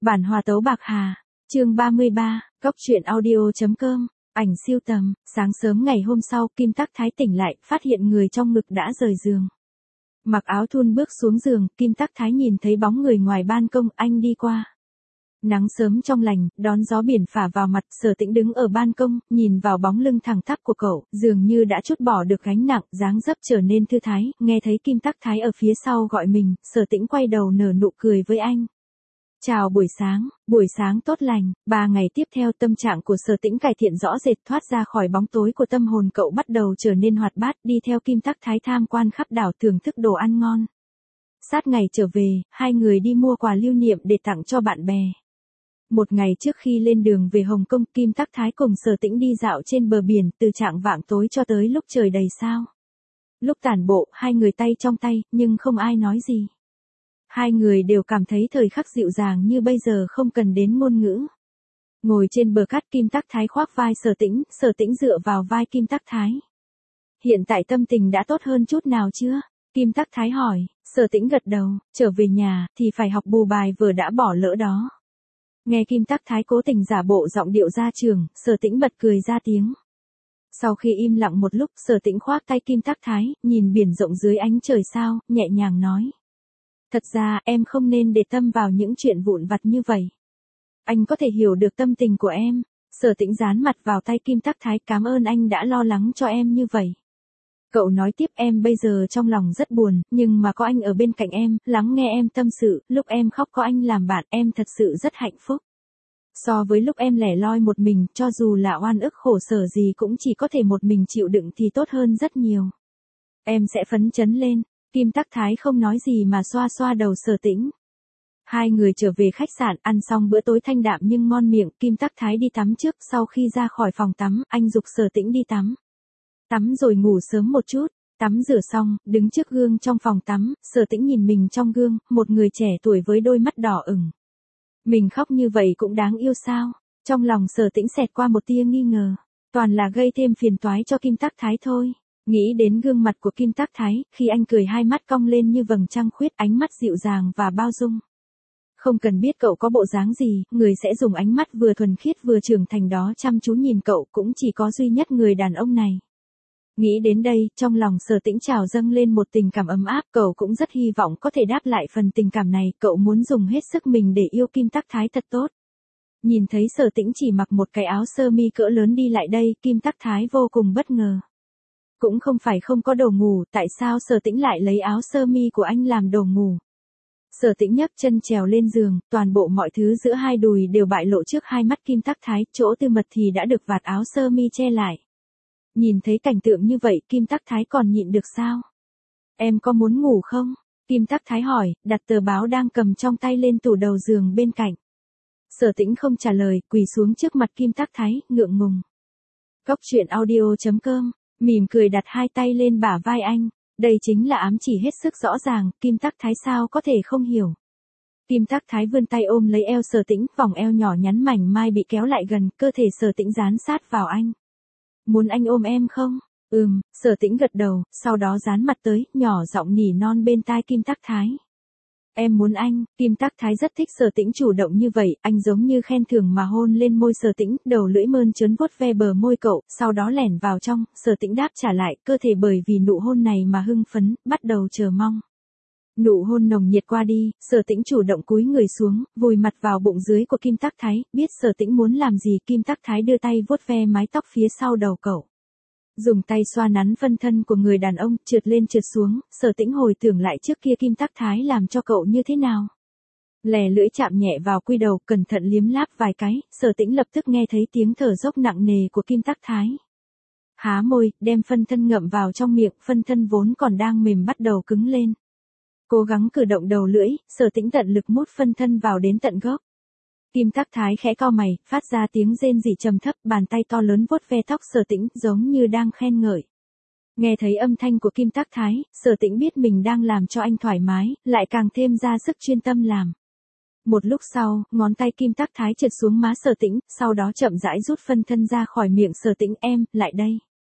Bản hòa tấu Bạc Hà, chương 33, góc truyện audio.com, ảnh siêu tầm. Sáng sớm ngày hôm sau, Kim Tắc Thái tỉnh lại, phát hiện người trong ngực đã rời giường. Mặc áo thun bước xuống giường, Kim Tắc Thái nhìn thấy bóng người ngoài ban công, anh đi qua. Nắng sớm trong lành, đón gió biển phả vào mặt, Sở Tĩnh đứng ở ban công, nhìn vào bóng lưng thẳng tắp của cậu, dường như đã trút bỏ được gánh nặng, dáng dấp trở nên thư thái, nghe thấy Kim Tắc Thái ở phía sau gọi mình, Sở Tĩnh quay đầu nở nụ cười với anh. Chào buổi sáng tốt lành. 3 ngày tiếp theo tâm trạng của Sở Tĩnh cải thiện rõ rệt, thoát ra khỏi bóng tối của tâm hồn cậu bắt đầu trở nên hoạt bát, đi theo Kim Tắc Thái tham quan khắp đảo thưởng thức đồ ăn ngon. Sát ngày trở về, hai người đi mua quà lưu niệm để tặng cho bạn bè. Một ngày trước khi lên đường về Hồng Kông, Kim Tắc Thái cùng Sở Tĩnh đi dạo trên bờ biển, từ chạng vạng tối cho tới lúc trời đầy sao. Lúc tản bộ, hai người tay trong tay, nhưng không ai nói gì. Hai người đều cảm thấy thời khắc dịu dàng như bây giờ không cần đến ngôn ngữ. Ngồi trên bờ cát, Kim Tắc Thái khoác vai Sở Tĩnh dựa vào vai Kim Tắc Thái. Hiện tại tâm tình đã tốt hơn chút nào chưa? Kim Tắc Thái hỏi. Sở Tĩnh gật đầu, trở về nhà thì phải học bù bài vừa đã bỏ lỡ đó. Nghe Kim Tắc Thái cố tình giả bộ giọng điệu ra trường, Sở Tĩnh bật cười ra tiếng. Sau khi im lặng một lúc, Sở Tĩnh khoác tay Kim Tắc Thái, nhìn biển rộng dưới ánh trời sao, nhẹ nhàng nói. Thật ra, em không nên để tâm vào những chuyện vụn vặt như vậy. Anh có thể hiểu được tâm tình của em. Sở Tĩnh dán mặt vào tay Kim Tắc Thái, cảm ơn anh đã lo lắng cho em như vậy. Cậu nói tiếp, em bây giờ trong lòng rất buồn, nhưng mà có anh ở bên cạnh em, lắng nghe em tâm sự, lúc em khóc có anh làm bạn, em thật sự rất hạnh phúc. So với lúc em lẻ loi một mình, cho dù là oan ức khổ sở gì cũng chỉ có thể một mình chịu đựng thì tốt hơn rất nhiều. Em sẽ phấn chấn lên. Kim Tắc Thái không nói gì mà xoa xoa đầu Sở Tĩnh. Hai người trở về khách sạn, ăn xong bữa tối thanh đạm nhưng ngon miệng, Kim Tắc Thái đi tắm trước, sau khi ra khỏi phòng tắm, anh giục Sở Tĩnh đi tắm. Tắm rồi ngủ sớm một chút. Tắm rửa xong, đứng trước gương trong phòng tắm, Sở Tĩnh nhìn mình trong gương, một người trẻ tuổi với đôi mắt đỏ ửng. Mình khóc như vậy cũng đáng yêu sao? Trong lòng Sở Tĩnh xẹt qua một tia nghi ngờ. Toàn là gây thêm phiền toái cho Kim Tắc Thái thôi. Nghĩ đến gương mặt của Kim Tắc Thái, khi anh cười hai mắt cong lên như vầng trăng khuyết, ánh mắt dịu dàng và bao dung. Không cần biết cậu có bộ dáng gì, người sẽ dùng ánh mắt vừa thuần khiết vừa trưởng thành đó chăm chú nhìn cậu, cũng chỉ có duy nhất người đàn ông này. Nghĩ đến đây, trong lòng Sở Tĩnh trào dâng lên một tình cảm ấm áp, cậu cũng rất hy vọng có thể đáp lại phần tình cảm này, cậu muốn dùng hết sức mình để yêu Kim Tắc Thái thật tốt. Nhìn thấy Sở Tĩnh chỉ mặc một cái áo sơ mi cỡ lớn đi lại đây, Kim Tắc Thái vô cùng bất ngờ. Cũng không phải không có đồ ngủ, tại sao Sở Tĩnh lại lấy áo sơ mi của anh làm đồ ngủ? Sở Tĩnh nhấc chân trèo lên giường, toàn bộ mọi thứ giữa hai đùi đều bại lộ trước hai mắt Kim Tắc Thái, chỗ tư mật thì đã được vạt áo sơ mi che lại. Nhìn thấy cảnh tượng như vậy, Kim Tắc Thái còn nhịn được sao? Em có muốn ngủ không? Kim Tắc Thái hỏi, đặt tờ báo đang cầm trong tay lên tủ đầu giường bên cạnh. Sở Tĩnh không trả lời, quỳ xuống trước mặt Kim Tắc Thái, ngượng ngùng. Góc truyện audio.com, mỉm cười đặt hai tay lên bả vai anh. Đây chính là ám chỉ hết sức rõ ràng, Kim Tắc Thái sao có thể không hiểu. Kim Tắc Thái vươn tay ôm lấy eo Sở Tĩnh, vòng eo nhỏ nhắn mảnh mai bị kéo lại gần, cơ thể Sở Tĩnh dán sát vào anh. Muốn anh ôm em không? Sở Tĩnh gật đầu, sau đó dán mặt tới, nhỏ giọng nỉ non bên tai Kim Tắc Thái. Em muốn anh. Kim Tắc Thái rất thích Sở Tĩnh chủ động như vậy, anh giống như khen thưởng mà hôn lên môi Sở Tĩnh, đầu lưỡi mơn trớn vuốt ve bờ môi cậu, sau đó lẻn vào trong, Sở Tĩnh đáp trả lại, cơ thể bởi vì nụ hôn này mà hưng phấn, bắt đầu chờ mong. Nụ hôn nồng nhiệt qua đi, Sở Tĩnh chủ động cúi người xuống, vùi mặt vào bụng dưới của Kim Tắc Thái, biết Sở Tĩnh muốn làm gì, Kim Tắc Thái đưa tay vuốt ve mái tóc phía sau đầu cậu. Dùng tay xoa nắn phân thân của người đàn ông, trượt lên trượt xuống, Sở Tĩnh hồi tưởng lại trước kia Kim Tắc Thái làm cho cậu như thế nào. Lè lưỡi chạm nhẹ vào quy đầu, cẩn thận liếm láp vài cái, Sở Tĩnh lập tức nghe thấy tiếng thở dốc nặng nề của Kim Tắc Thái. Há môi, đem phân thân ngậm vào trong miệng, phân thân vốn còn đang mềm bắt đầu cứng lên. Cố gắng cử động đầu lưỡi, Sở Tĩnh tận lực mút phân thân vào đến tận gốc. Kim Tắc Thái khẽ cau mày, phát ra tiếng rên rỉ trầm thấp, bàn tay to lớn vuốt ve tóc Sở Tĩnh, giống như đang khen ngợi. Nghe thấy âm thanh của Kim Tắc Thái, Sở Tĩnh biết mình đang làm cho anh thoải mái, lại càng thêm ra sức chuyên tâm làm. Một lúc sau, ngón tay Kim Tắc Thái trượt xuống má Sở Tĩnh, sau đó chậm rãi rút phân thân ra khỏi miệng Sở Tĩnh, em, lại đây.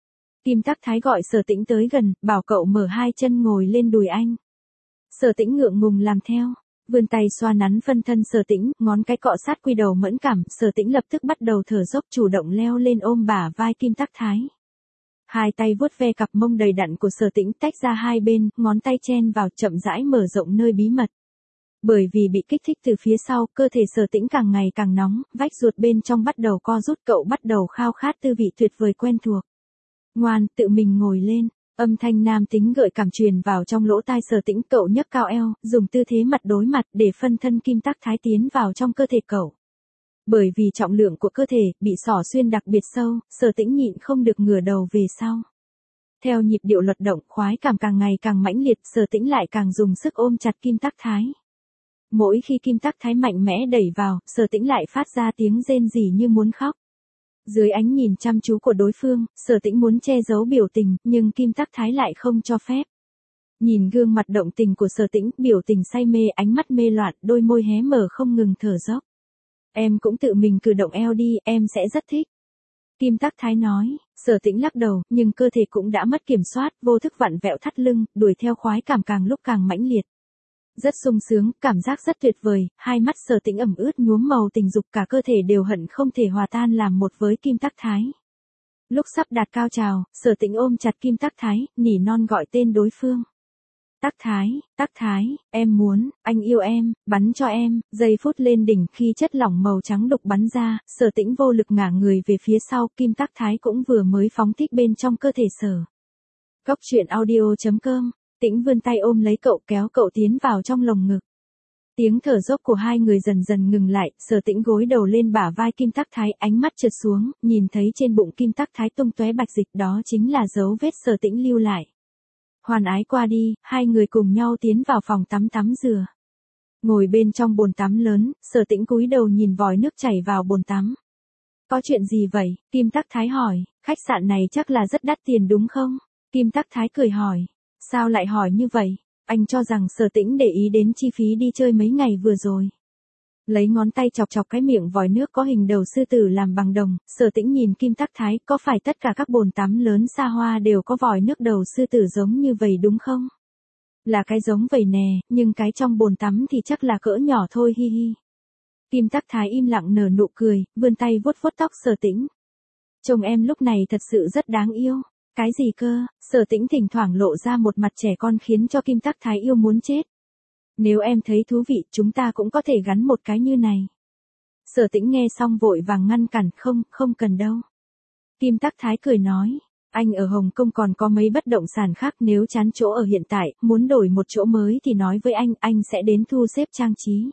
Kim Tắc Thái gọi Sở Tĩnh tới gần, bảo cậu mở hai chân ngồi lên đùi anh. Sở Tĩnh ngượng ngùng làm theo. Vươn tay xoa nắn phân thân Sở Tĩnh, ngón cái cọ sát quy đầu mẫn cảm, Sở Tĩnh lập tức bắt đầu thở dốc chủ động leo lên ôm bả vai Kim Tắc Thái. Hai tay vuốt ve cặp mông đầy đặn của Sở Tĩnh tách ra hai bên, ngón tay chen vào chậm rãi mở rộng nơi bí mật. Bởi vì bị kích thích từ phía sau, cơ thể Sở Tĩnh càng ngày càng nóng, vách ruột bên trong bắt đầu co rút, cậu bắt đầu khao khát tư vị tuyệt vời quen thuộc. Ngoan, tự mình ngồi lên. Âm thanh nam tính gợi cảm truyền vào trong lỗ tai Sở Tĩnh, cậu nhấc cao eo, dùng tư thế mặt đối mặt để phân thân Kim Tắc Thái tiến vào trong cơ thể cậu. Bởi vì trọng lượng của cơ thể bị xỏ xuyên đặc biệt sâu, Sở Tĩnh nhịn không được ngửa đầu về sau. Theo nhịp điệu luật động, khoái cảm càng ngày càng mãnh liệt, Sở Tĩnh lại càng dùng sức ôm chặt Kim Tắc Thái. Mỗi khi Kim Tắc Thái mạnh mẽ đẩy vào, Sở Tĩnh lại phát ra tiếng rên rỉ như muốn khóc. Dưới ánh nhìn chăm chú của đối phương, Sở Tĩnh muốn che giấu biểu tình, nhưng Kim Tắc Thái lại không cho phép. Nhìn gương mặt động tình của Sở Tĩnh, biểu tình say mê, ánh mắt mê loạn, đôi môi hé mở không ngừng thở dốc. Em cũng tự mình cử động eo đi, em sẽ rất thích. Kim Tắc Thái nói, Sở Tĩnh lắc đầu, nhưng cơ thể cũng đã mất kiểm soát, vô thức vặn vẹo thắt lưng, đuổi theo khoái cảm càng lúc càng mãnh liệt. Rất sung sướng, cảm giác rất tuyệt vời, hai mắt Sở Tĩnh ẩm ướt nhuốm màu tình dục, cả cơ thể đều hận không thể hòa tan làm một với Kim Tắc Thái. Lúc sắp đạt cao trào, Sở Tĩnh ôm chặt Kim Tắc Thái, nỉ non gọi tên đối phương. Tắc Thái, em muốn, anh yêu em, bắn cho em, giây phút lên đỉnh khi chất lỏng màu trắng đục bắn ra, Sở Tĩnh vô lực ngả người về phía sau, Kim Tắc Thái cũng vừa mới phóng thích bên trong cơ thể Sở. Cốc truyện audio.com, Tĩnh vươn tay ôm lấy cậu kéo cậu tiến vào trong lồng ngực. Tiếng thở dốc của hai người dần dần ngừng lại, Sở Tĩnh gối đầu lên bả vai Kim Tắc Thái, ánh mắt trượt xuống, nhìn thấy trên bụng Kim Tắc Thái tung tóe bạch dịch, đó chính là dấu vết Sở Tĩnh lưu lại. Hoàn ái qua đi, hai người cùng nhau tiến vào phòng tắm tắm rửa. Ngồi bên trong bồn tắm lớn, Sở Tĩnh cúi đầu nhìn vòi nước chảy vào bồn tắm. Có chuyện gì vậy? Kim Tắc Thái hỏi, khách sạn này chắc là rất đắt tiền đúng không? Kim Tắc Thái cười hỏi, sao lại hỏi như vậy? Anh cho rằng Sở Tĩnh để ý đến chi phí đi chơi mấy ngày vừa rồi. Lấy ngón tay chọc chọc cái miệng vòi nước có hình đầu sư tử làm bằng đồng, Sở Tĩnh nhìn Kim Tắc Thái, có phải tất cả các bồn tắm lớn xa hoa đều có vòi nước đầu sư tử giống như vậy đúng không? Là cái giống vậy nè, nhưng cái trong bồn tắm thì chắc là cỡ nhỏ thôi hi hi. Kim Tắc Thái im lặng nở nụ cười, vươn tay vuốt vuốt tóc Sở Tĩnh. Chồng em lúc này thật sự rất đáng yêu. Cái gì cơ? Sở Tĩnh thỉnh thoảng lộ ra một mặt trẻ con khiến cho Kim Tắc Thái yêu muốn chết. Nếu em thấy thú vị, chúng ta cũng có thể gắn một cái như này. Sở Tĩnh nghe xong vội vàng ngăn cản, không cần đâu. Kim Tắc Thái cười nói, anh ở Hồng Kông còn có mấy bất động sản khác, nếu chán chỗ ở hiện tại, muốn đổi một chỗ mới thì nói với anh sẽ đến thu xếp trang trí.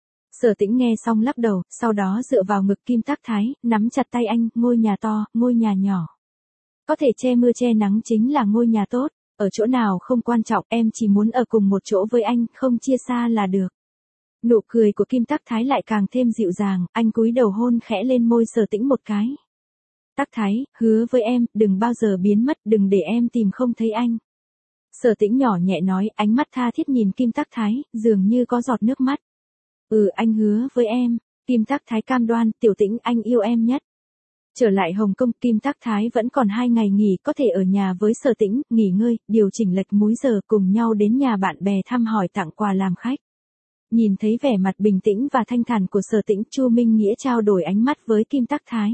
Sở Tĩnh nghe xong lắc đầu, sau đó dựa vào ngực Kim Tắc Thái, nắm chặt tay anh, ngôi nhà to, ngôi nhà nhỏ. Có thể che mưa che nắng chính là ngôi nhà tốt, ở chỗ nào không quan trọng, em chỉ muốn ở cùng một chỗ với anh, không chia xa là được. Nụ cười của Kim Tắc Thái lại càng thêm dịu dàng, anh cúi đầu hôn khẽ lên môi Sở Tĩnh một cái. Tắc Thái, hứa với em, đừng bao giờ biến mất, đừng để em tìm không thấy anh. Sở Tĩnh nhỏ nhẹ nói, ánh mắt tha thiết nhìn Kim Tắc Thái, dường như có giọt nước mắt. Anh hứa với em. Kim Tắc Thái cam đoan, Tiểu Tĩnh anh yêu em nhất. Trở lại Hồng Kông, Kim Tắc Thái vẫn còn 2 ngày nghỉ, có thể ở nhà với Sở Tĩnh, nghỉ ngơi, điều chỉnh lệch múi giờ, cùng nhau đến nhà bạn bè thăm hỏi, tặng quà làm khách. Nhìn thấy vẻ mặt bình tĩnh và thanh thản của Sở Tĩnh, Chu Minh Nghĩa trao đổi ánh mắt với Kim Tắc Thái.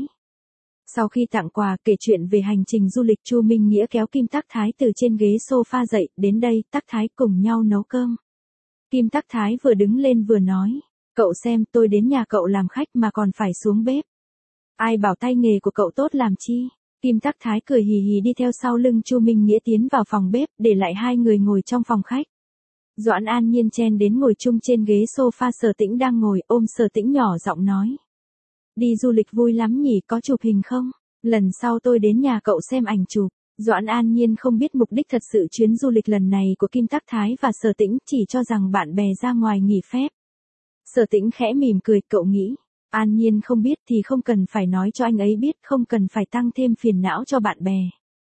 Sau khi tặng quà, kể chuyện về hành trình du lịch, Chu Minh Nghĩa kéo Kim Tắc Thái từ trên ghế sofa dậy, đến đây, Tắc Thái cùng nhau nấu cơm. Kim Tắc Thái vừa đứng lên vừa nói, cậu xem, tôi đến nhà cậu làm khách mà còn phải xuống bếp. Ai bảo tay nghề của cậu tốt làm chi? Kim Tắc Thái cười hì hì đi theo sau lưng Chu Minh Nghĩa tiến vào phòng bếp, để lại hai người ngồi trong phòng khách. Doãn An Nhiên chen đến ngồi chung trên ghế sofa, Sở Tĩnh đang ngồi, ôm Sở Tĩnh nhỏ giọng nói. Đi du lịch vui lắm nhỉ, có chụp hình không? Lần sau tôi đến nhà cậu xem ảnh chụp. Doãn An Nhiên không biết mục đích thật sự chuyến du lịch lần này của Kim Tắc Thái và Sở Tĩnh, chỉ cho rằng bạn bè ra ngoài nghỉ phép. Sở Tĩnh khẽ mỉm cười, cậu nghĩ. An Nhiên không biết thì không cần phải nói cho anh ấy biết, không cần phải tăng thêm phiền não cho bạn bè.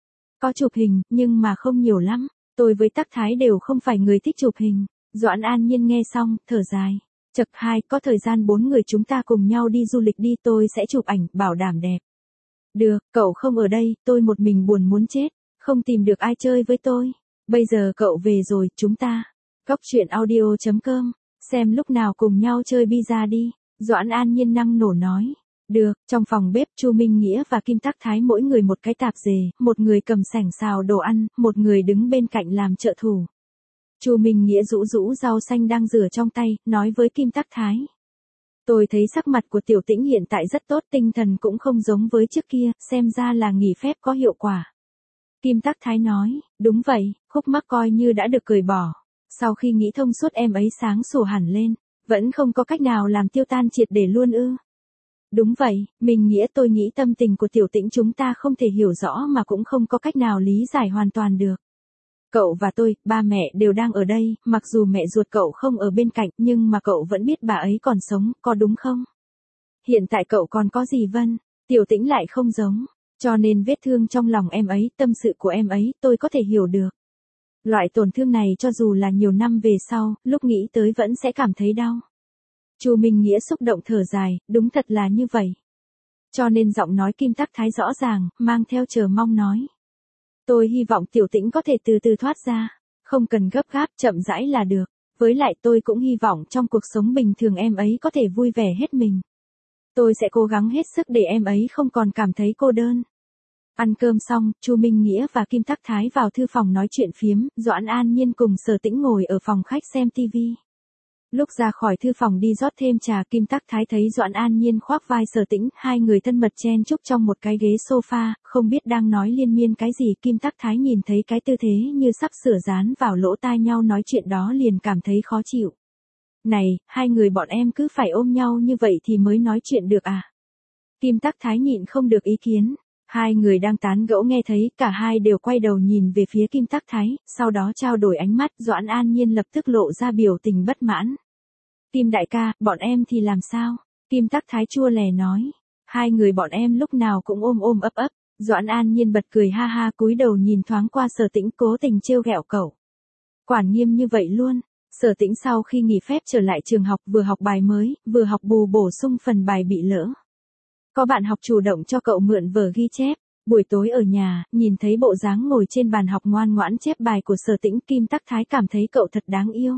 Có chụp hình, nhưng mà không nhiều lắm. Tôi với Tắc Thái đều không phải người thích chụp hình. Doãn An Nhiên nghe xong, thở dài. Chậc hai, có thời gian 4 người chúng ta cùng nhau đi du lịch đi, tôi sẽ chụp ảnh, bảo đảm đẹp. Được, cậu không ở đây, tôi một mình buồn muốn chết, không tìm được ai chơi với tôi. Bây giờ cậu về rồi, chúng ta. Cốc truyện audio.com Xem lúc nào cùng nhau chơi pizza đi, Doãn An Nhiên năng nổ nói. Được, trong phòng bếp Chu Minh Nghĩa và Kim Tắc Thái mỗi người một cái tạp dề, một người cầm sảnh xào đồ ăn, một người đứng bên cạnh làm trợ thủ. Chu Minh Nghĩa rũ rũ rau xanh đang rửa trong tay, nói với Kim Tắc Thái. Tôi thấy sắc mặt của Tiểu Tĩnh hiện tại rất tốt, tinh thần cũng không giống với trước kia, xem ra là nghỉ phép có hiệu quả. Kim Tắc Thái nói, đúng vậy, khúc mắc coi như đã được cởi bỏ. Sau khi nghĩ thông suốt em ấy sáng sủa hẳn lên, vẫn không có cách nào làm tiêu tan triệt để luôn ư. Đúng vậy, mình nghĩa tôi nghĩ tâm tình của Tiểu Tĩnh chúng ta không thể hiểu rõ mà cũng không có cách nào lý giải hoàn toàn được. Cậu và tôi, ba mẹ đều đang ở đây, mặc dù mẹ ruột cậu không ở bên cạnh nhưng mà cậu vẫn biết bà ấy còn sống, có đúng không? Hiện tại cậu còn có gì Vân? Tiểu Tĩnh lại không giống, cho nên vết thương trong lòng em ấy, tâm sự của em ấy, tôi có thể hiểu được. Loại tổn thương này cho dù là nhiều năm về sau, lúc nghĩ tới vẫn sẽ cảm thấy đau. Chu Minh Nghĩa xúc động thở dài, đúng thật là như vậy. Cho nên giọng nói Kim Tắc Thái rõ ràng, mang theo chờ mong nói. Tôi hy vọng Tiểu Tĩnh có thể từ từ thoát ra, không cần gấp gáp, chậm rãi là được. Với lại tôi cũng hy vọng trong cuộc sống bình thường em ấy có thể vui vẻ hết mình. Tôi sẽ cố gắng hết sức để em ấy không còn cảm thấy cô đơn. Ăn cơm xong, Chu Minh Nghĩa và Kim Tắc Thái vào thư phòng nói chuyện phiếm, Doãn An Nhiên cùng Sở Tĩnh ngồi ở phòng khách xem tivi. Lúc ra khỏi thư phòng đi rót thêm trà, Kim Tắc Thái thấy Doãn An Nhiên khoác vai Sở Tĩnh, hai người thân mật chen chúc trong một cái ghế sofa, không biết đang nói liên miên cái gì. Kim Tắc Thái nhìn thấy cái tư thế như sắp sửa dán vào lỗ tai nhau nói chuyện đó liền cảm thấy khó chịu. Này, hai người bọn em cứ phải ôm nhau như vậy thì mới nói chuyện được à? Kim Tắc Thái nhịn không được ý kiến. Hai người đang tán gẫu nghe thấy, cả hai đều quay đầu nhìn về phía Kim Tắc Thái, sau đó trao đổi ánh mắt. Doãn An Nhiên lập tức lộ ra biểu tình bất mãn. Kim đại ca, bọn em thì làm sao? Kim Tắc Thái chua lè nói. Hai người bọn em lúc nào cũng ôm ôm ấp ấp. Doãn An Nhiên bật cười ha ha, cúi đầu nhìn thoáng qua Sở Tĩnh, cố tình trêu ghẹo cậu. Quản nghiêm như vậy luôn. Sở Tĩnh sau khi nghỉ phép trở lại trường học, vừa học bài mới, vừa học bù bổ sung phần bài bị lỡ. Có bạn học chủ động cho cậu mượn vở ghi chép. Buổi tối ở nhà, nhìn thấy bộ dáng ngồi trên bàn học ngoan ngoãn chép bài của Sở Tĩnh, Kim Tắc Thái cảm thấy cậu thật đáng yêu.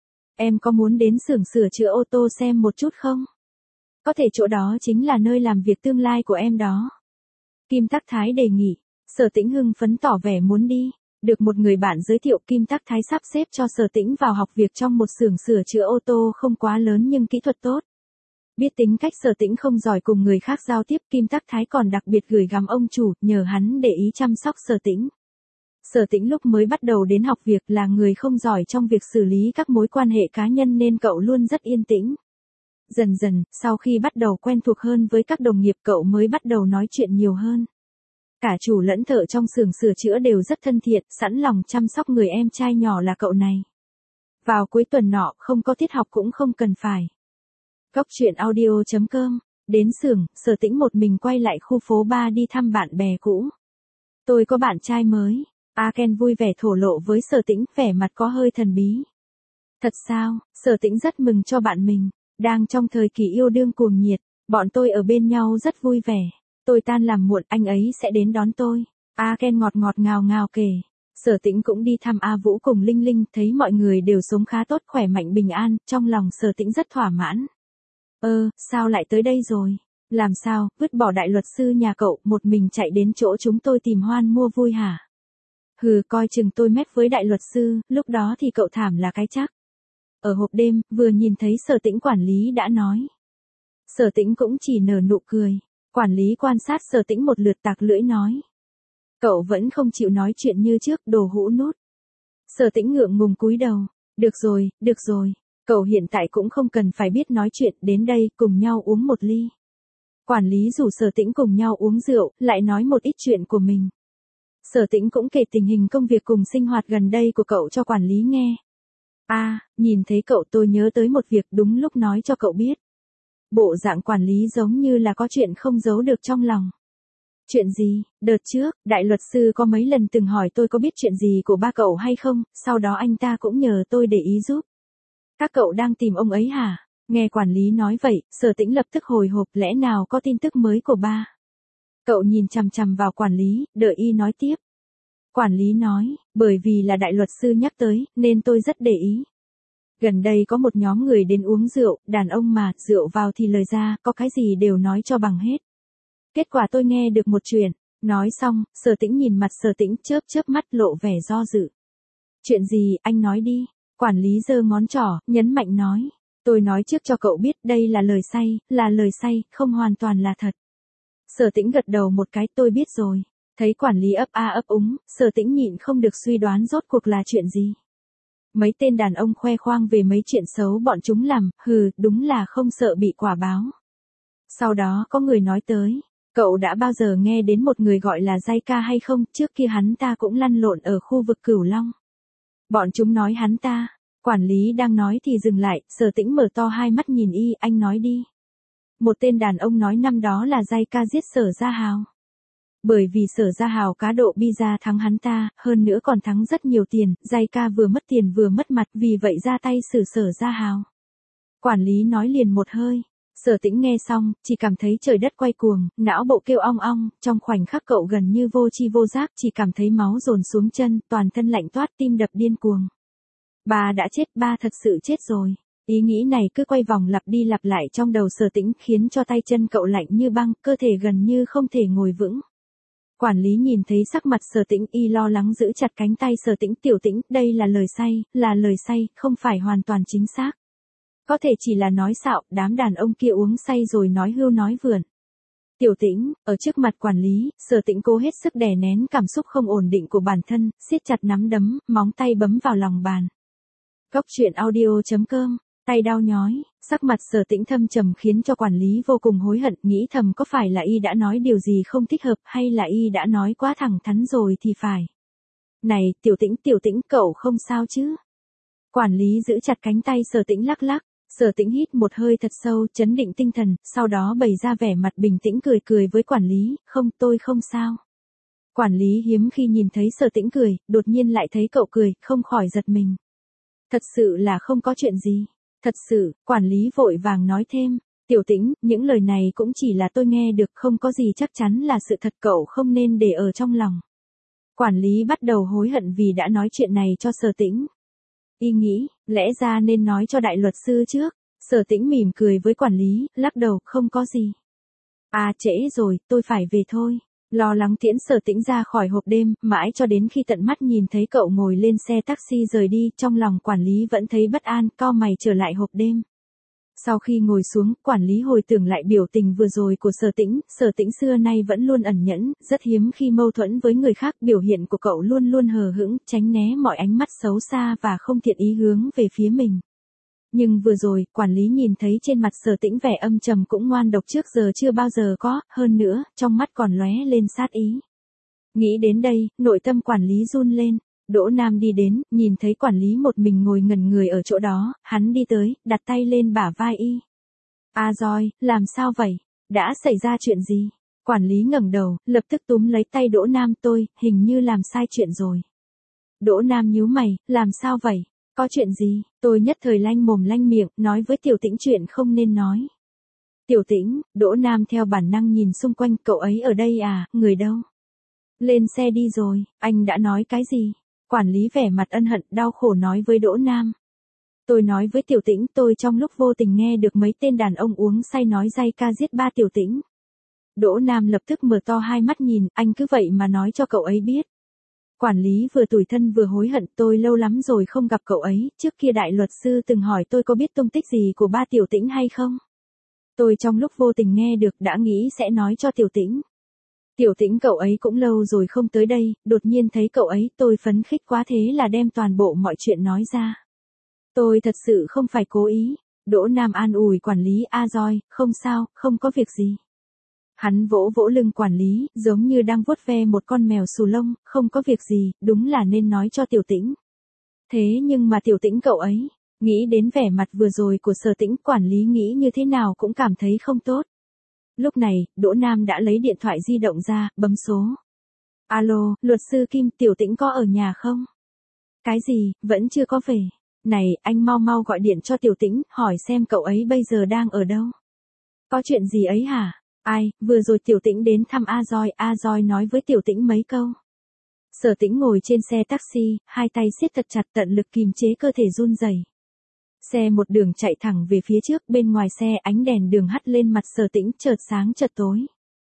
Em có muốn đến xưởng sửa chữa ô tô xem một chút không? Có thể chỗ đó chính là nơi làm việc tương lai của em đó. Kim Tắc Thái đề nghị. Sở Tĩnh hưng phấn tỏ vẻ muốn đi. Được một người bạn giới thiệu, Kim Tắc Thái sắp xếp cho Sở Tĩnh vào học việc trong một xưởng sửa chữa ô tô không quá lớn nhưng kỹ thuật tốt. Biết tính cách Sở Tĩnh không giỏi cùng người khác giao tiếp, Kim Tắc Thái còn đặc biệt gửi gắm ông chủ, nhờ hắn để ý chăm sóc Sở Tĩnh. Sở Tĩnh lúc mới bắt đầu đến học việc là người không giỏi trong việc xử lý các mối quan hệ cá nhân nên cậu luôn rất yên tĩnh. Dần dần, sau khi bắt đầu quen thuộc hơn với các đồng nghiệp, cậu mới bắt đầu nói chuyện nhiều hơn. Cả chủ lẫn thợ trong xưởng sửa chữa đều rất thân thiện, sẵn lòng chăm sóc người em trai nhỏ là cậu này. Vào cuối tuần nọ, không có tiết học cũng không cần phải. Góc truyện audio.com. Đến xưởng, Sở Tĩnh một mình quay lại khu phố 3 đi thăm bạn bè cũ. Tôi có bạn trai mới. A Ken vui vẻ thổ lộ với Sở Tĩnh, vẻ mặt có hơi thần bí. Thật sao? Sở Tĩnh rất mừng cho bạn mình. Đang trong thời kỳ yêu đương cuồng nhiệt, bọn tôi ở bên nhau rất vui vẻ. Tôi tan làm muộn, anh ấy sẽ đến đón tôi. A Ken ngọt ngọt ngào ngào kể. Sở Tĩnh cũng đi thăm A Vũ cùng Linh Linh, thấy mọi người đều sống khá tốt, khỏe mạnh bình an, trong lòng Sở Tĩnh rất thỏa mãn. Sao lại tới đây rồi? Làm sao, vứt bỏ đại luật sư nhà cậu, một mình chạy đến chỗ chúng tôi tìm hoan mua vui hả? Hừ, coi chừng tôi mét với đại luật sư, lúc đó thì cậu thảm là cái chắc. Ở hộp đêm, vừa nhìn thấy Sở Tĩnh, quản lý đã nói. Sở Tĩnh cũng chỉ nở nụ cười. Quản lý quan sát Sở Tĩnh một lượt, tạc lưỡi nói. Cậu vẫn không chịu nói chuyện như trước, đồ hũ nút. Sở Tĩnh ngượng ngùng cúi đầu. Được rồi. Cậu hiện tại cũng không cần phải biết nói chuyện, đến đây, cùng nhau uống một ly. Quản lý rủ Sở Tĩnh cùng nhau uống rượu, lại nói một ít chuyện của mình. Sở Tĩnh cũng kể tình hình công việc cùng sinh hoạt gần đây của cậu cho quản lý nghe. Nhìn thấy cậu tôi nhớ tới một việc, đúng lúc nói cho cậu biết. Bộ dạng quản lý giống như là có chuyện không giấu được trong lòng. Chuyện gì? Đợt trước, đại luật sư có mấy lần từng hỏi tôi có biết chuyện gì của ba cậu hay không, sau đó anh ta cũng nhờ tôi để ý giúp. Các cậu đang tìm ông ấy hả? Nghe quản lý nói vậy, Sở Tĩnh lập tức hồi hộp, lẽ nào có tin tức mới của ba? Cậu nhìn chằm chằm vào quản lý, đợi y nói tiếp. Quản lý nói, bởi vì là đại luật sư nhắc tới, nên tôi rất để ý. Gần đây có một nhóm người đến uống rượu, đàn ông mà, rượu vào thì lời ra, có cái gì đều nói cho bằng hết. Kết quả tôi nghe được một chuyện, nói xong, Sở Tĩnh nhìn mặt Sở Tĩnh chớp chớp mắt lộ vẻ do dự. Chuyện gì, anh nói đi. Quản lý giơ ngón trỏ, nhấn mạnh nói. Tôi nói trước cho cậu biết đây là lời say, không hoàn toàn là thật. Sở Tĩnh gật đầu một cái, tôi biết rồi. Thấy quản lý ấp a ấp úng, Sở Tĩnh nhịn không được suy đoán rốt cuộc là chuyện gì. Mấy tên đàn ông khoe khoang về mấy chuyện xấu bọn chúng làm, đúng là không sợ bị quả báo. Sau đó có người nói tới, cậu đã bao giờ nghe đến một người gọi là Jaika hay không, trước kia hắn ta cũng lăn lộn ở khu vực Cửu Long. Bọn chúng nói hắn ta, quản lý đang nói thì dừng lại, Sở Tĩnh mở to hai mắt nhìn y, anh nói đi. Một tên đàn ông nói năm đó là Jaika giết Sở Gia Hào. Bởi vì Sở Gia Hào cá độ Pizza thắng hắn ta, hơn nữa còn thắng rất nhiều tiền, Jaika vừa mất tiền vừa mất mặt, vì vậy ra tay xử Sở Gia Hào. Quản lý nói liền một hơi. Sở Tĩnh nghe xong, chỉ cảm thấy trời đất quay cuồng, não bộ kêu ong ong, trong khoảnh khắc cậu gần như vô tri vô giác, chỉ cảm thấy máu dồn xuống chân, toàn thân lạnh toát, tim đập điên cuồng. Ba đã chết, ba thật sự chết rồi. Ý nghĩ này cứ quay vòng lặp đi lặp lại trong đầu Sở Tĩnh, khiến cho tay chân cậu lạnh như băng, cơ thể gần như không thể ngồi vững. Quản lý nhìn thấy sắc mặt Sở Tĩnh, y lo lắng giữ chặt cánh tay Sở Tĩnh, Tiểu Tĩnh, đây là lời say, không phải hoàn toàn chính xác. Có thể chỉ là nói xạo, đám đàn ông kia uống say rồi nói hưu nói vượn. Tiểu Tĩnh, ở trước mặt quản lý, Sở Tĩnh cố hết sức đè nén cảm xúc không ổn định của bản thân, siết chặt nắm đấm, móng tay bấm vào lòng bàn. Góc truyện audio.com, tay đau nhói, sắc mặt Sở Tĩnh thâm trầm khiến cho quản lý vô cùng hối hận, nghĩ thầm có phải là y đã nói điều gì không thích hợp hay là y đã nói quá thẳng thắn rồi thì phải. Này, Tiểu Tĩnh, cậu không sao chứ? Quản lý giữ chặt cánh tay Sở Tĩnh lắc lắc. Sở Tĩnh hít một hơi thật sâu, chấn định tinh thần, sau đó bày ra vẻ mặt bình tĩnh cười với quản lý, không, tôi không sao. Quản lý hiếm khi nhìn thấy Sở Tĩnh cười, đột nhiên lại thấy cậu cười, không khỏi giật mình. Thật sự là không có chuyện gì. Thật sự, quản lý vội vàng nói thêm, Tiểu Tĩnh, những lời này cũng chỉ là tôi nghe được, không có gì chắc chắn là sự thật, cậu không nên để ở trong lòng. Quản lý bắt đầu hối hận vì đã nói chuyện này cho Sở Tĩnh. Y nghĩ, lẽ ra nên nói cho đại luật sư trước. Sở Tĩnh mỉm cười với quản lý, lắc đầu, không có gì. À trễ rồi, tôi phải về thôi. Lo lắng tiễn Sở Tĩnh ra khỏi hộp đêm, mãi cho đến khi tận mắt nhìn thấy cậu ngồi lên xe taxi rời đi, trong lòng quản lý vẫn thấy bất an, cau mày trở lại hộp đêm. Sau khi ngồi xuống, quản lý hồi tưởng lại biểu tình vừa rồi của Sở Tĩnh xưa nay vẫn luôn ẩn nhẫn, rất hiếm khi mâu thuẫn với người khác, biểu hiện của cậu luôn luôn hờ hững, tránh né mọi ánh mắt xấu xa và không thiện ý hướng về phía mình. Nhưng vừa rồi, quản lý nhìn thấy trên mặt Sở Tĩnh vẻ âm trầm cũng ngoan độc trước giờ chưa bao giờ có, hơn nữa, trong mắt còn lóe lên sát ý. Nghĩ đến đây, nội tâm quản lý run lên. Đỗ Nam đi đến, nhìn thấy quản lý một mình ngồi ngẩn người ở chỗ đó, hắn đi tới, đặt tay lên bả vai y. A Roi, làm sao vậy? Đã xảy ra chuyện gì? Quản lý ngẩng đầu, lập tức túm lấy tay Đỗ Nam, tôi, hình như làm sai chuyện rồi. Đỗ Nam nhíu mày, làm sao vậy? Có chuyện gì? Tôi nhất thời lanh mồm lanh miệng, nói với Tiểu Tĩnh chuyện không nên nói. Tiểu Tĩnh, Đỗ Nam theo bản năng nhìn xung quanh, cậu ấy ở đây à, người đâu? Lên xe đi rồi, anh đã nói cái gì? Quản lý vẻ mặt ân hận, đau khổ nói với Đỗ Nam. Tôi nói với Tiểu Tĩnh, tôi trong lúc vô tình nghe được mấy tên đàn ông uống say nói Jaika giết ba Tiểu Tĩnh. Đỗ Nam lập tức mở to hai mắt nhìn, anh cứ vậy mà nói cho cậu ấy biết. Quản lý vừa tủi thân vừa hối hận, tôi lâu lắm rồi không gặp cậu ấy, trước kia đại luật sư từng hỏi tôi có biết tung tích gì của ba Tiểu Tĩnh hay không. Tôi trong lúc vô tình nghe được đã nghĩ sẽ nói cho Tiểu Tĩnh. Tiểu Tĩnh cậu ấy cũng lâu rồi không tới đây, đột nhiên thấy cậu ấy, tôi phấn khích quá thế là đem toàn bộ mọi chuyện nói ra. Tôi thật sự không phải cố ý. Đỗ Nam an ủi quản lý, A Roi, không sao, không có việc gì. Hắn vỗ vỗ lưng quản lý, giống như đang vuốt ve một con mèo xù lông, không có việc gì, đúng là nên nói cho Tiểu Tĩnh. Thế nhưng mà Tiểu Tĩnh cậu ấy, nghĩ đến vẻ mặt vừa rồi của Sở Tĩnh, quản lý nghĩ như thế nào cũng cảm thấy không tốt. Lúc này, Đỗ Nam đã lấy điện thoại di động ra, bấm số. Alo, luật sư Kim, Tiểu Tĩnh có ở nhà không? Cái gì, vẫn chưa có về. Này, anh mau mau gọi điện cho Tiểu Tĩnh, hỏi xem cậu ấy bây giờ đang ở đâu. Có chuyện gì ấy hả? Ai, vừa rồi Tiểu Tĩnh đến thăm A Roi nói với Tiểu Tĩnh mấy câu. Sở Tĩnh ngồi trên xe taxi, hai tay siết thật chặt tận lực kìm chế cơ thể run rẩy. Xe một đường chạy thẳng về phía trước, bên ngoài xe ánh đèn đường hắt lên mặt Sở Tĩnh chợt sáng chợt tối.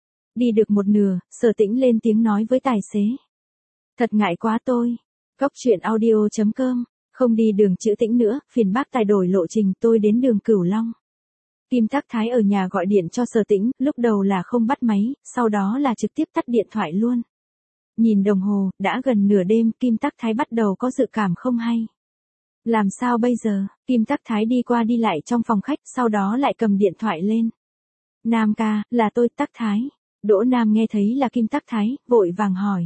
Đi được một nửa, Sở Tĩnh lên tiếng nói với tài xế. Thật ngại quá tôi. Cóc truyện audio.com, không đi đường chữ Tĩnh nữa, phiền bác tài đổi lộ trình, tôi đến đường Cửu Long. Kim Tắc Thái ở nhà gọi điện cho Sở Tĩnh, lúc đầu là không bắt máy, sau đó là trực tiếp tắt điện thoại luôn. Nhìn đồng hồ, đã gần nửa đêm, Kim Tắc Thái bắt đầu có dự cảm không hay. Làm sao bây giờ? Kim Tắc Thái đi qua đi lại trong phòng khách, sau đó lại cầm điện thoại lên. Nam ca, là tôi, Tắc Thái. Đỗ Nam nghe thấy là Kim Tắc Thái, vội vàng hỏi.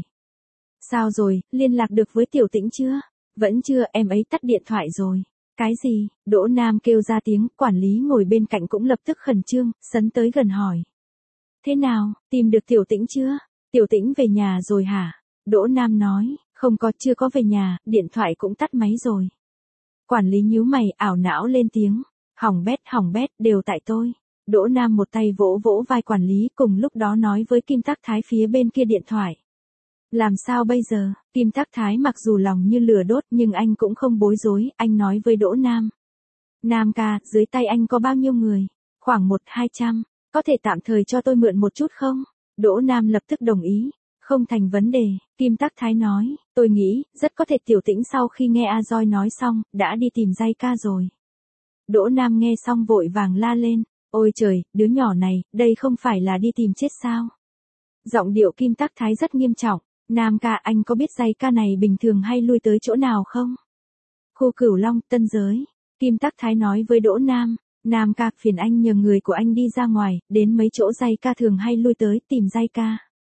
Sao rồi, liên lạc được với Tiểu Tĩnh chưa? Vẫn chưa, em ấy tắt điện thoại rồi. Cái gì? Đỗ Nam kêu ra tiếng, quản lý ngồi bên cạnh cũng lập tức khẩn trương, sấn tới gần hỏi. Thế nào, tìm được Tiểu Tĩnh chưa? Tiểu Tĩnh về nhà rồi hả? Đỗ Nam nói, không có, chưa có về nhà, điện thoại cũng tắt máy rồi. Quản lý nhíu mày, ảo não lên tiếng. Hỏng bét, đều tại tôi. Đỗ Nam một tay vỗ vỗ vai quản lý, cùng lúc đó nói với Kim Tắc Thái phía bên kia điện thoại. Làm sao bây giờ? Kim Tắc Thái mặc dù lòng như lửa đốt nhưng anh cũng không bối rối, anh nói với Đỗ Nam. Nam ca, dưới tay anh có bao nhiêu người? Khoảng 100-200, có thể tạm thời cho tôi mượn một chút không? Đỗ Nam lập tức đồng ý. Không thành vấn đề, Kim Tắc Thái nói, tôi nghĩ, rất có thể Tiểu Tĩnh sau khi nghe A Doi nói xong, đã đi tìm Giai ca rồi. Đỗ Nam nghe xong vội vàng la lên, ôi trời, đứa nhỏ này, đây không phải là đi tìm chết sao? Giọng điệu Kim Tắc Thái rất nghiêm trọng, Nam ca, anh có biết Giai ca này bình thường hay lui tới chỗ nào không? Khu Cửu Long, Tân Giới. Kim Tắc Thái nói với Đỗ Nam, Nam ca, phiền anh nhờ người của anh đi ra ngoài, đến mấy chỗ Giai ca thường hay lui tới, tìm Giai ca.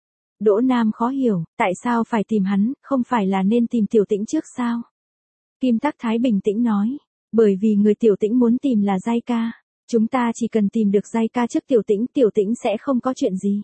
Đỗ Nam khó hiểu, tại sao phải tìm hắn, không phải là nên tìm Tiểu Tĩnh trước sao? Kim Tắc Thái bình tĩnh nói, bởi vì người Tiểu Tĩnh muốn tìm là Giai ca, chúng ta chỉ cần tìm được Giai ca trước Tiểu Tĩnh sẽ không có chuyện gì.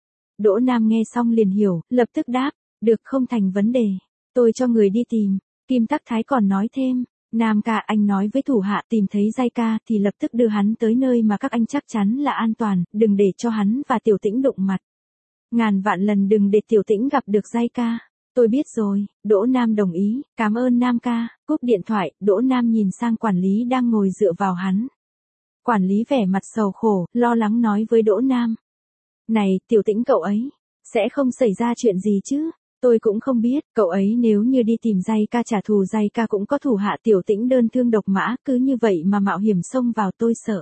Đỗ Nam nghe xong liền hiểu, lập tức đáp, được, không thành vấn đề, tôi cho người đi tìm. Kim Tắc Thái còn nói thêm, Nam ca, anh nói với thủ hạ tìm thấy Giai ca thì lập tức đưa hắn tới nơi mà các anh chắc chắn là an toàn, đừng để cho hắn và Tiểu Tĩnh đụng mặt. Ngàn vạn lần đừng để Tiểu Tĩnh gặp được Giai ca. Tôi biết rồi, Đỗ Nam đồng ý, cảm ơn Nam ca. Cúp điện thoại, Đỗ Nam nhìn sang quản lý đang ngồi dựa vào hắn. Quản lý vẻ mặt sầu khổ, lo lắng nói với Đỗ Nam. Này, Tiểu Tĩnh cậu ấy, sẽ không xảy ra chuyện gì chứ? Tôi cũng không biết, cậu ấy nếu như đi tìm Giai ca trả thù, Giai ca cũng có thủ hạ, Tiểu Tĩnh đơn thương độc mã, cứ như vậy mà mạo hiểm xông vào, tôi sợ.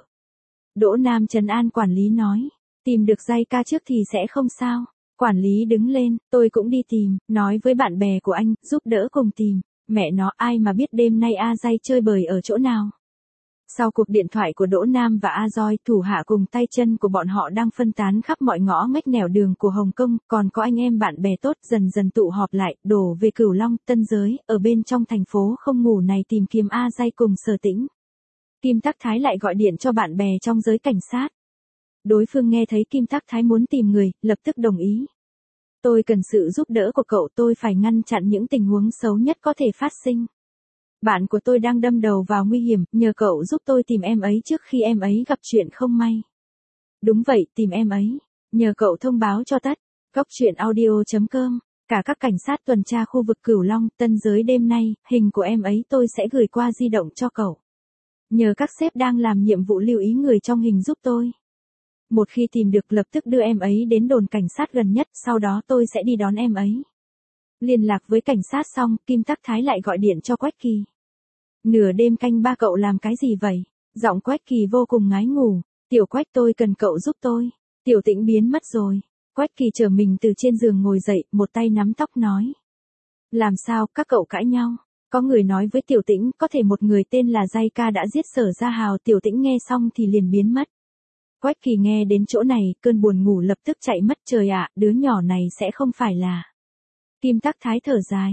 Đỗ Nam trấn an quản lý nói. Tìm được Giai ca trước thì sẽ không sao. Quản lý đứng lên, tôi cũng đi tìm, nói với bạn bè của anh, giúp đỡ cùng tìm. Mẹ nó, ai mà biết đêm nay A Giai chơi bời ở chỗ nào. Sau cuộc điện thoại của Đỗ Nam và A Doi, thủ hạ cùng tay chân của bọn họ đang phân tán khắp mọi ngõ ngách nẻo đường của Hồng Kông, còn có anh em bạn bè tốt dần dần tụ họp lại, đổ về Cửu Long, Tân Giới, ở bên trong thành phố không ngủ này tìm kiếm A Giai cùng Sở Tĩnh. Kim Tắc Thái lại gọi điện cho bạn bè trong giới cảnh sát. Đối phương nghe thấy Kim Tắc Thái muốn tìm người, lập tức đồng ý. Tôi cần sự giúp đỡ của cậu, tôi phải ngăn chặn những tình huống xấu nhất có thể phát sinh. Bạn của tôi đang đâm đầu vào nguy hiểm, nhờ cậu giúp tôi tìm em ấy trước khi em ấy gặp chuyện không may. Đúng vậy, tìm em ấy. Nhờ cậu thông báo cho tất. Cóc truyện audio.com. Cả các cảnh sát tuần tra khu vực Cửu Long, Tân Giới đêm nay, hình của em ấy tôi sẽ gửi qua di động cho cậu. Nhờ các sếp đang làm nhiệm vụ lưu ý người trong hình giúp tôi. Một khi tìm được lập tức đưa em ấy đến đồn cảnh sát gần nhất, sau đó tôi sẽ đi đón em ấy. Liên lạc với cảnh sát xong, Kim Tắc Thái lại gọi điện cho Quách Kỳ. Nửa đêm canh ba cậu làm cái gì vậy? Giọng Quách Kỳ vô cùng ngái ngủ. Tiểu Quách, tôi cần cậu giúp tôi. Tiểu Tĩnh biến mất rồi. Quách Kỳ trở mình từ trên giường ngồi dậy, một tay nắm tóc nói. Làm sao, các cậu cãi nhau? Có người nói với Tiểu Tĩnh, có thể một người tên là Giai ca đã giết Sở Gia Hào. Tiểu Tĩnh nghe xong thì liền biến mất. Quách Kỳ nghe đến chỗ này, cơn buồn ngủ lập tức chạy mất. Trời ạ, đứa nhỏ này sẽ không phải là... Kim Tắc Thái thở dài.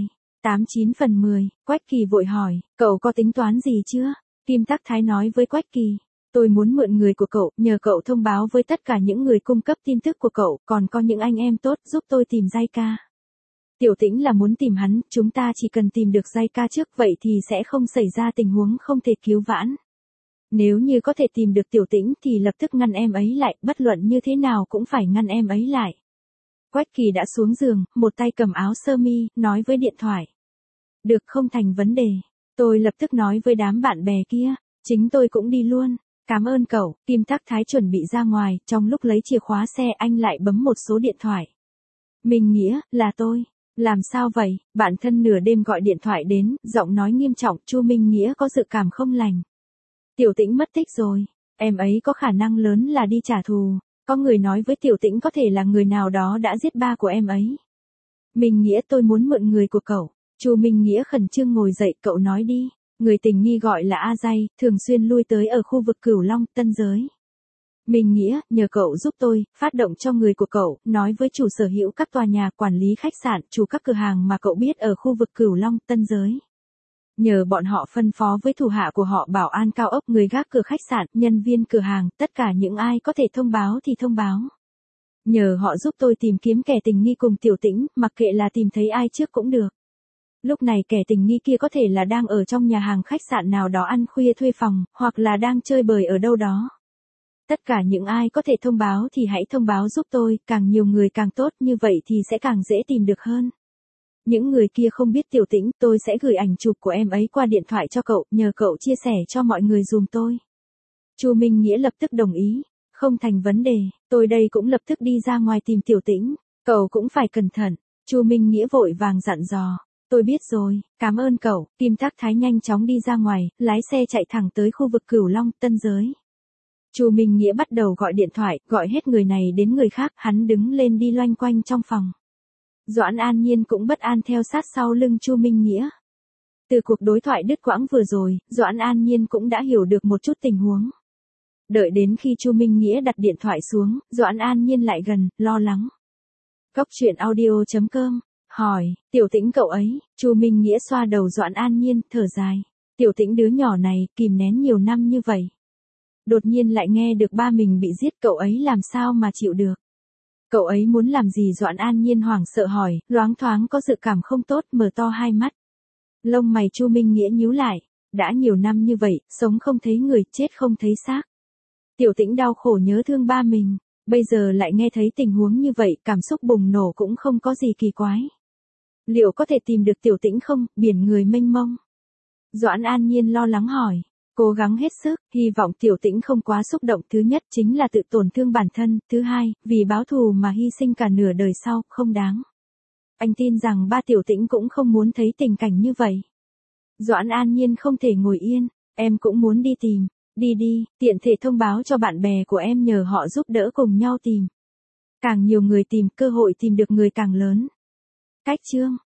89/10, Quách Kỳ vội hỏi, cậu có tính toán gì chưa? Kim Tắc Thái nói với Quách Kỳ, tôi muốn mượn người của cậu, nhờ cậu thông báo với tất cả những người cung cấp tin tức của cậu, còn có những anh em tốt giúp tôi tìm Giai ca. Tiểu Tĩnh là muốn tìm hắn, chúng ta chỉ cần tìm được Giai ca trước, vậy thì sẽ không xảy ra tình huống không thể cứu vãn. Nếu như có thể tìm được Tiểu Tĩnh thì lập tức ngăn em ấy lại, bất luận như thế nào cũng phải ngăn em ấy lại. Quách Kỳ đã xuống giường, một tay cầm áo sơ mi, nói với điện thoại. Được, không thành vấn đề. Tôi lập tức nói với đám bạn bè kia. Chính tôi cũng đi luôn. Cảm ơn cậu. Kim Tắc Thái chuẩn bị ra ngoài, trong lúc lấy chìa khóa xe anh lại bấm một số điện thoại. Minh Nghĩa, là tôi. Làm sao vậy? Bạn thân nửa đêm gọi điện thoại đến, giọng nói nghiêm trọng, Chu Minh Nghĩa có dự cảm không lành. Tiểu Tĩnh mất tích rồi. Em ấy có khả năng lớn là đi trả thù. Có người nói với Tiểu Tĩnh có thể là người nào đó đã giết ba của em ấy. Minh Nghĩa, tôi muốn mượn người của cậu. Chu Minh Nghĩa khẩn trương ngồi dậy, cậu nói đi. Người tình nghi gọi là A Day, thường xuyên lui tới ở khu vực Cửu Long, Tân Giới. Minh Nghĩa, nhờ cậu giúp tôi, phát động cho người của cậu, nói với chủ sở hữu các tòa nhà, quản lý khách sạn, chủ các cửa hàng mà cậu biết ở khu vực Cửu Long, Tân Giới. Nhờ bọn họ phân phó với thủ hạ của họ bảo an cao ốc, người gác cửa khách sạn, nhân viên cửa hàng, tất cả những ai có thể thông báo thì thông báo. Nhờ họ giúp tôi tìm kiếm kẻ tình nghi cùng Tiểu Tĩnh, mặc kệ là tìm thấy ai trước cũng được. Lúc này kẻ tình nghi kia có thể là đang ở trong nhà hàng khách sạn nào đó ăn khuya thuê phòng, hoặc là đang chơi bời ở đâu đó. Tất cả những ai có thể thông báo thì hãy thông báo giúp tôi, càng nhiều người càng tốt, như vậy thì sẽ càng dễ tìm được hơn. Những người kia không biết Tiểu Tĩnh, tôi sẽ gửi ảnh chụp của em ấy qua điện thoại cho cậu, nhờ cậu chia sẻ cho mọi người dùm tôi. Chu Minh Nghĩa lập tức đồng ý. Không thành vấn đề, tôi đây cũng lập tức đi ra ngoài tìm Tiểu Tĩnh. Cậu cũng phải cẩn thận. Chu Minh Nghĩa vội vàng dặn dò. Tôi biết rồi, cảm ơn cậu. Kim Tắc Thái nhanh chóng đi ra ngoài, lái xe chạy thẳng tới khu vực Cửu Long, Tân Giới. Chu Minh Nghĩa bắt đầu gọi điện thoại, gọi hết người này đến người khác, hắn đứng lên đi loanh quanh trong phòng. Doãn An Nhiên cũng bất an theo sát sau lưng Chu Minh Nghĩa. Từ cuộc đối thoại đứt quãng vừa rồi, Doãn An Nhiên cũng đã hiểu được một chút tình huống. Đợi đến khi Chu Minh Nghĩa đặt điện thoại xuống, Doãn An Nhiên lại gần, lo lắng. Cốc truyện audio.com, hỏi, Tiểu Tĩnh cậu ấy, Chu Minh Nghĩa xoa đầu Doãn An Nhiên, thở dài. Tiểu Tĩnh đứa nhỏ này, kìm nén nhiều năm như vậy. Đột nhiên lại nghe được ba mình bị giết, cậu ấy làm sao mà chịu được. Cậu ấy muốn làm gì? Doãn An Nhiên hoảng sợ hỏi, loáng thoáng có dự cảm không tốt, mở to hai mắt. Lông mày Chu Minh Nghĩa nhíu lại, đã nhiều năm như vậy, sống không thấy người, chết không thấy xác. Tiểu Tĩnh đau khổ nhớ thương ba mình, bây giờ lại nghe thấy tình huống như vậy, cảm xúc bùng nổ cũng không có gì kỳ quái. Liệu có thể tìm được Tiểu Tĩnh không, biển người mênh mông? Doãn An Nhiên lo lắng hỏi. Cố gắng hết sức, hy vọng Tiểu Tĩnh không quá xúc động, thứ nhất chính là tự tổn thương bản thân, thứ hai, vì báo thù mà hy sinh cả nửa đời sau, không đáng. Anh tin rằng ba Tiểu Tĩnh cũng không muốn thấy tình cảnh như vậy. Doãn An Nhiên không thể ngồi yên, em cũng muốn đi tìm, đi đi, tiện thể thông báo cho bạn bè của em nhờ họ giúp đỡ cùng nhau tìm. Càng nhiều người tìm, cơ hội tìm được người càng lớn. Cách chương